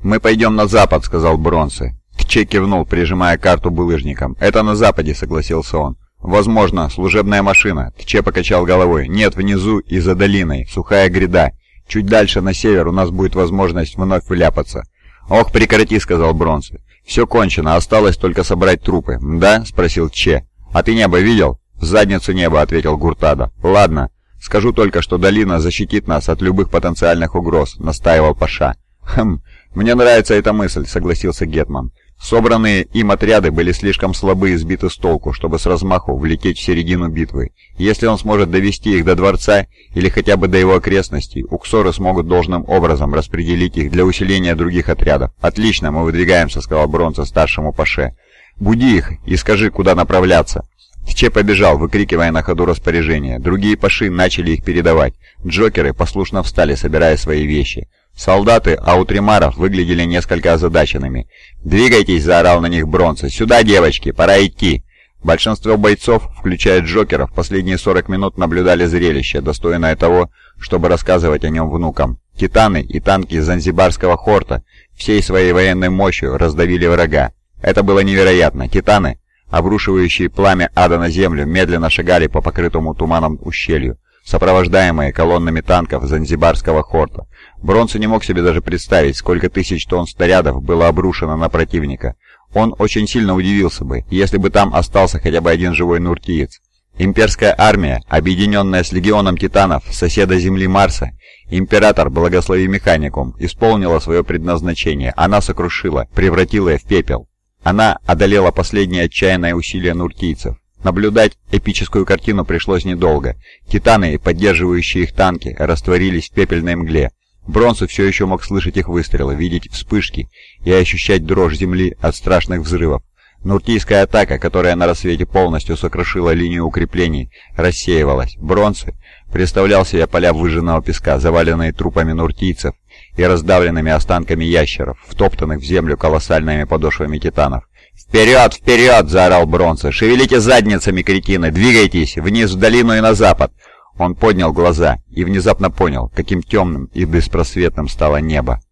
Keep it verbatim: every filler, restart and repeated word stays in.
«Мы пойдем на запад», — сказал Бронце. Тче кивнул, прижимая карту булыжником. «Это на западе», — согласился он. «Возможно, служебная машина». Тче покачал головой. «Нет, внизу и за долиной. Сухая гряда. Чуть дальше, на север, у нас будет возможность вновь вляпаться». «Ох, прекрати», — сказал Бронце. «Все кончено, осталось только собрать трупы». «Да?» — спросил Тче. «А ты небо видел?» «В задницу неба», — ответил Гуртадо. «Ладно. Скажу только, что долина защитит нас от любых потенциальных угроз», — настаивал Паша. «Хм, мне нравится эта мысль», — согласился Гетман. Собранные им отряды были слишком слабы и сбиты с толку, чтобы с размаху влететь в середину битвы. Если он сможет довести их до дворца или хотя бы до его окрестностей, уксоры смогут должным образом распределить их для усиления других отрядов. «Отлично, мы выдвигаемся», — сказал Бронце старшему Паше. «Буди их и скажи, куда направляться». Тче побежал, выкрикивая на ходу распоряжения. Другие паши начали их передавать. Джокеры послушно встали, собирая свои вещи. Солдаты аутримаров выглядели несколько озадаченными. «Двигайтесь!» — заорал на них Бронце. «Сюда, девочки! Пора идти!» Большинство бойцов, включая Джокеров, последние сорок минут наблюдали зрелище, достойное того, чтобы рассказывать о нем внукам. Титаны и танки Занзибарского хорта всей своей военной мощью раздавили врага. Это было невероятно. Титаны, обрушивающие пламя ада на землю, медленно шагали по покрытому туманом ущелью, сопровождаемые колоннами танков Занзибарского хорта. Бронце не мог себе даже представить, сколько тысяч тонн снарядов было обрушено на противника. Он очень сильно удивился бы, если бы там остался хотя бы один живой нуртиец. Имперская армия, объединенная с легионом титанов, соседа Земли Марса, император, благослови механикум, исполнила свое предназначение. Она сокрушила, превратила их в пепел. Она одолела последнее отчаянное усилие нуртийцев. Наблюдать эпическую картину пришлось недолго. Титаны и поддерживающие их танки растворились в пепельной мгле. Бронце все еще мог слышать их выстрелы, видеть вспышки и ощущать дрожь земли от страшных взрывов. Нуртийская атака, которая на рассвете полностью сокрушила линию укреплений, рассеивалась. Бронце представлял себе поля выжженного песка, заваленные трупами нуртийцев и раздавленными останками ящеров, втоптанных в землю колоссальными подошвами титанов. «Вперед, вперед!» — заорал Бронце. «Шевелите задницами, кретины! Двигайтесь! Вниз в долину и на запад!» Он поднял глаза и внезапно понял, каким темным и беспросветным стало небо.